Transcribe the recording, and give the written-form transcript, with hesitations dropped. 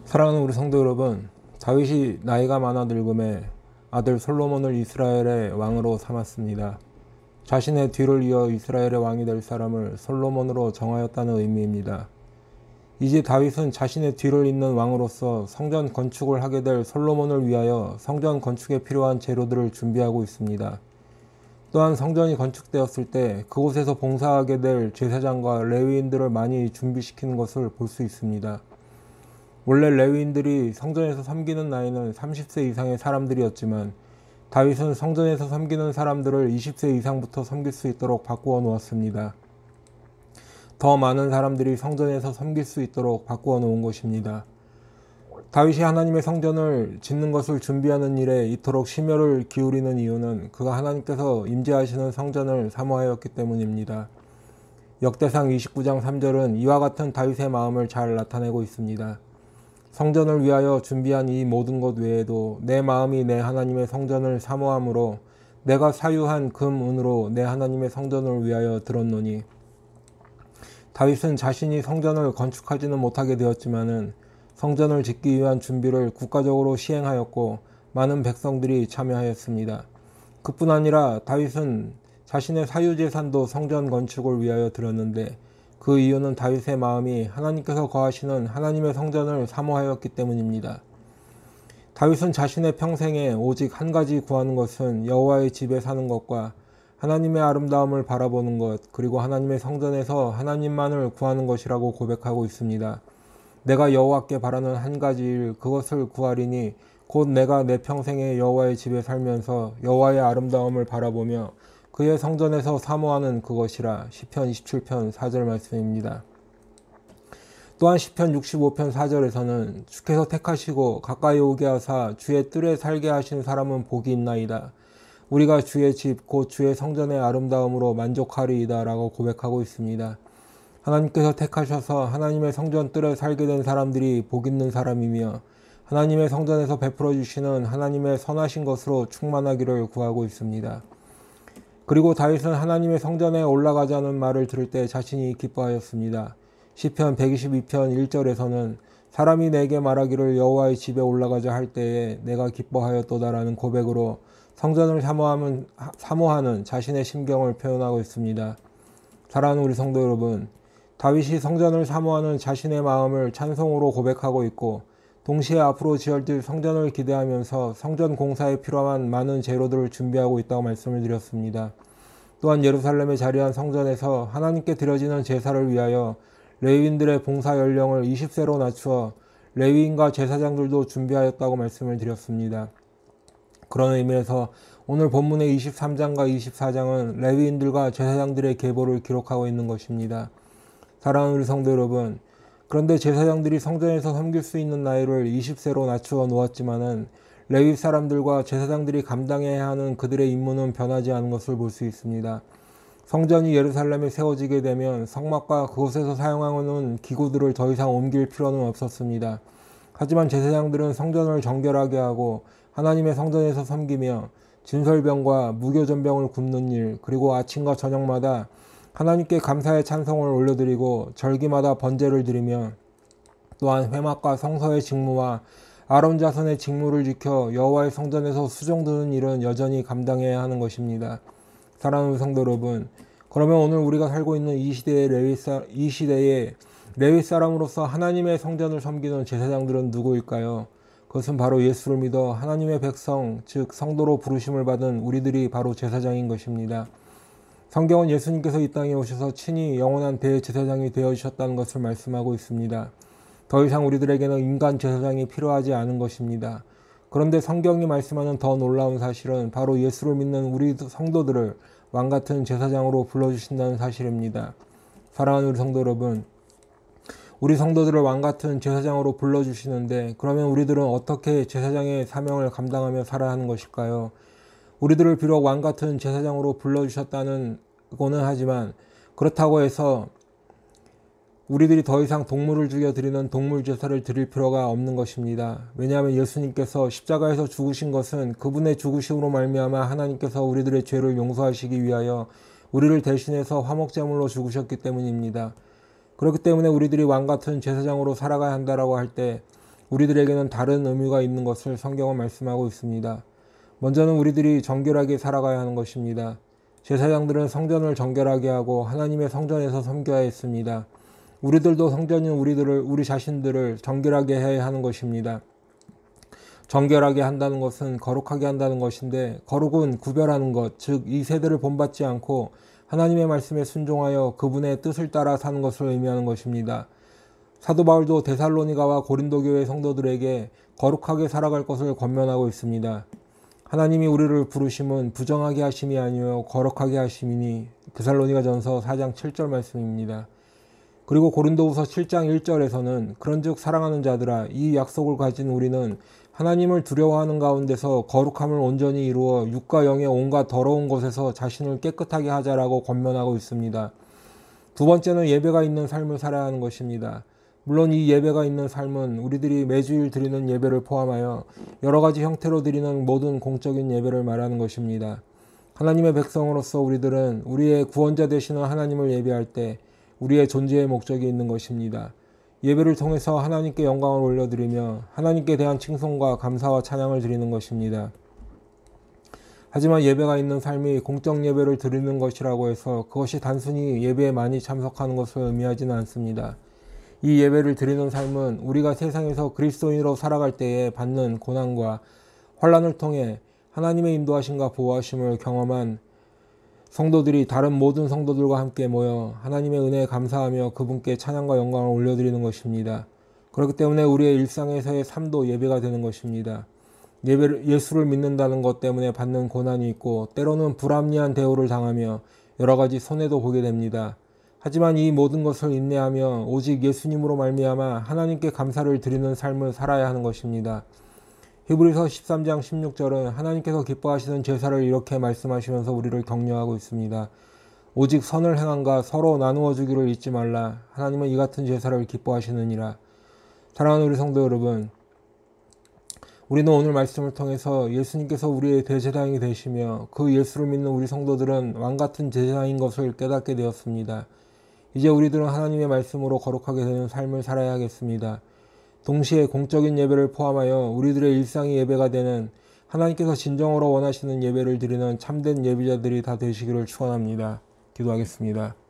사랑하는 우리 성도 여러분, 다윗이 나이가 많아 늙음에 아들 솔로몬을 이스라엘의 왕으로 삼았습니다. 자신의 뒤를 이어 이스라엘의 왕이 될 사람을 솔로몬으로 정하였다는 의미입니다. 이제 다윗은 자신의 뒤를 잇는 왕으로서 성전 건축을 하게 될 솔로몬을 위하여 성전 건축에 필요한 재료들을 준비하고 있습니다. 또한 성전이 건축되었을 때 그곳에서 봉사하게 될 제사장과 레위인들을 많이 준비시키는 것을 볼 수 있습니다. 원래 레위인들이 성전에서 섬기는 나이는 30세 이상의 사람들이었지만 다윗은 성전에서 섬기는 사람들을 20세 이상부터 섬길 수 있도록 바꾸어 놓았습니다. 더 많은 사람들이 성전에서 섬길 수 있도록 바꾸어 놓은 것입니다. 다윗이 하나님의 성전을 짓는 것을 준비하는 일에 이토록 심혈을 기울이는 이유는 그가 하나님께서 임재하시는 성전을 사모하였기 때문입니다. 역대상 29장 3절은 이와 같은 다윗의 마음을 잘 나타내고 있습니다. 성전을 위하여 준비한 이 모든 것 외에도 내 마음이 내 하나님의 성전을 사모함으로 내가 사유한 금, 은으로 내 하나님의 성전을 위하여 들었노니. 다윗은 자신이 성전을 건축하지는 못하게 되었지만은 성전을 짓기 위한 준비를 국가적으로 시행하였고 많은 백성들이 참여하였습니다. 그뿐 아니라 다윗은 자신의 사유재산도 성전 건축을 위하여 드렸는데 그 이유는 다윗의 마음이 하나님께서 거하시는 하나님의 성전을 사모하였기 때문입니다. 다윗은 자신의 평생에 오직 한 가지 구하는 것은 여호와의 집에 사는 것과 하나님의 아름다움을 바라보는 것, 그리고 하나님의 성전에서 하나님만을 구하는 것이라고 고백하고 있습니다. 내가 여호와께 바라는 한 가지 일, 그것을 구하리니 곧 내가 내 평생에 여호와의 집에 살면서 여호와의 아름다움을 바라보며 그의 성전에서 사모하는 그것이라. 시편 27편 4절 말씀입니다. 또한 시편 65편 4절에서는 주께서 택하시고 가까이 오게 하사 주의 뜰에 살게 하신 사람은 복이 있나이다. 우리가 주의 집 곧 주의 성전의 아름다움으로 만족하리이다 라고 고백하고 있습니다. 하나님께서 택하셔서 하나님의 성전 뜰에 살게 된 사람들이 복 있는 사람이며 하나님의 성전에서 베풀어 주시는 하나님의 선하신 것으로 충만하기를 구하고 있습니다. 그리고 다윗은 하나님의 성전에 올라가자는 말을 들을 때 자신이 기뻐하였습니다. 시편 122편 1절에서는 사람이 내게 말하기를 여호와의 집에 올라가자 할 때에 내가 기뻐하였도다라는 고백으로 성전을 사모하는 자신의 심경을 표현하고 있습니다. 사랑하는 우리 성도 여러분, 다윗이 성전을 사모하는 자신의 마음을 찬송으로 고백하고 있고 동시에 앞으로 지어질 성전을 기대하면서 성전 공사에 필요한 많은 재료들을 준비하고 있다고 말씀을 드렸습니다. 또한 예루살렘에 자리한 성전에서 하나님께 드려지는 제사를 위하여 레위인들의 봉사 연령을 20세로 낮추어 레위인과 제사장들도 준비하였다고 말씀을 드렸습니다. 그런 의미에서 오늘 본문의 23장과 24장은 레위인들과 제사장들의 계보를 기록하고 있는 것입니다. 사랑하는 우리 성도 여러분, 그런데 제사장들이 성전에서 섬길 수 있는 나이를 20세로 낮추어 놓았지만은 레위 사람들과 제사장들이 감당해야 하는 그들의 임무는 변하지 않은 것을 볼 수 있습니다. 성전이 예루살렘에 세워지게 되면 성막과 그곳에서 사용하는 기구들을 더 이상 옮길 필요는 없었습니다. 하지만 제사장들은 성전을 정결하게 하고 하나님의 성전에서 섬기며 진설병과 무교전병을 굽는 일, 그리고 아침과 저녁마다 하나님께 감사의 찬송을 올려드리고 절기마다 번제를 드리며 또한 회막과 성서의 직무와 아론 자손의 직무를 지켜 여호와의 성전에서 수종드는 일은 여전히 감당해야 하는 것입니다. 사랑하는 성도 여러분, 그러면 오늘 우리가 살고 있는 이 시대의 레위 사람으로서 하나님의 성전을 섬기는 제사장들은 누구일까요? 그것은 바로 예수를 믿어 하나님의 백성, 즉 성도로 부르심을 받은 우리들이 바로 제사장인 것입니다. 성경은 예수님께서 이 땅에 오셔서 친히 영원한 대제사장이 되어주셨다는 것을 말씀하고 있습니다. 더 이상 우리들에게는 인간 제사장이 필요하지 않은 것입니다. 그런데 성경이 말씀하는 더 놀라운 사실은 바로 예수를 믿는 우리 성도들을 왕같은 제사장으로 불러주신다는 사실입니다. 사랑하는 우리 성도 여러분, 우리 성도들을 왕같은 제사장으로 불러주시는데 그러면 우리들은 어떻게 제사장의 사명을 감당하며 살아야 하는 것일까요? 우리들을 비록 왕같은 제사장으로 불러주셨다는 거는 하지만 그렇다고 해서 우리들이 더 이상 동물을 죽여 드리는 동물 제사를 드릴 필요가 없는 것입니다. 왜냐하면 예수님께서 십자가에서 죽으신 것은 그분의 죽으심으로 말미암아 하나님께서 우리들의 죄를 용서하시기 위하여 우리를 대신해서 화목제물로 죽으셨기 때문입니다. 그렇기 때문에 우리들이 왕같은 제사장으로 살아가야 한다라고 할 때 우리들에게는 다른 의미가 있는 것을 성경은 말씀하고 있습니다. 먼저는 우리들이 정결하게 살아가야 하는 것입니다. 제사장들은 성전을 정결하게 하고 하나님의 성전에서 섬겨야 했습니다. 우리들도 성전인 우리 자신들을 정결하게 해야 하는 것입니다. 정결하게 한다는 것은 거룩하게 한다는 것인데, 거룩은 구별하는 것, 즉 이 세대를 본받지 않고 하나님의 말씀에 순종하여 그분의 뜻을 따라 사는 것을 의미하는 것입니다. 사도 바울도 데살로니가와 고린도 교회 성도들에게 거룩하게 살아갈 것을 권면하고 있습니다. 하나님이 우리를 부르심은 부정하게 하심이 아니요 거룩하게 하심이니, 데살로니가전서 4장 7절 말씀입니다. 그리고 고린도후서 7장 1절에서는 그런즉 사랑하는 자들아, 이 약속을 가진 우리는 하나님을 두려워하는 가운데서 거룩함을 온전히 이루어 육과 영의 온갖 더러운 것에서 자신을 깨끗하게 하자라고 권면하고 있습니다. 두 번째는 예배가 있는 삶을 살아야 하는 것입니다. 물론 이 예배가 있는 삶은 우리들이 매주일 드리는 예배를 포함하여 여러 가지 형태로 드리는 모든 공적인 예배를 말하는 것입니다. 하나님의 백성으로서 우리들은 우리의 구원자 되시는 하나님을 예배할 때 우리의 존재의 목적이 있는 것입니다. 예배를 통해서 하나님께 영광을 올려드리며 하나님께 대한 칭송과 감사와 찬양을 드리는 것입니다. 하지만 예배가 있는 삶이 공적 예배를 드리는 것이라고 해서 그것이 단순히 예배에 많이 참석하는 것을 의미하지는 않습니다. 이 예배를 드리는 삶은 우리가 세상에서 그리스도인으로 살아갈 때에 받는 고난과 환난을 통해 하나님의 인도하심과 보호하심을 경험한 성도들이 다른 모든 성도들과 함께 모여 하나님의 은혜에 감사하며 그분께 찬양과 영광을 올려드리는 것입니다. 그렇기 때문에 우리의 일상에서의 삶도 예배가 되는 것입니다. 예수를 믿는다는 것 때문에 받는 고난이 있고 때로는 불합리한 대우를 당하며 여러 가지 손해도 보게 됩니다. 하지만 이 모든 것을 인내하며 오직 예수님으로 말미암아 하나님께 감사를 드리는 삶을 살아야 하는 것입니다. 히브리서 13장 16절은 하나님께서 기뻐하시는 제사를 이렇게 말씀하시면서 우리를 격려하고 있습니다. 오직 선을 행함과 서로 나누어 주기를 잊지 말라. 하나님은 이 같은 제사를 기뻐하시느니라. 사랑하는 우리 성도 여러분, 우리는 오늘 말씀을 통해서 예수님께서 우리의 대제사장이 되시며 그 예수를 믿는 우리 성도들은 왕같은 제사장인 것을 깨닫게 되었습니다. 이제 우리들은 하나님의 말씀으로 거룩하게 되는 삶을 살아야 하겠습니다. 동시에 공적인 예배를 포함하여 우리들의 일상이 예배가 되는 하나님께서 진정으로 원하시는 예배를 드리는 참된 예배자들이 다 되시기를 축원합니다. 기도하겠습니다.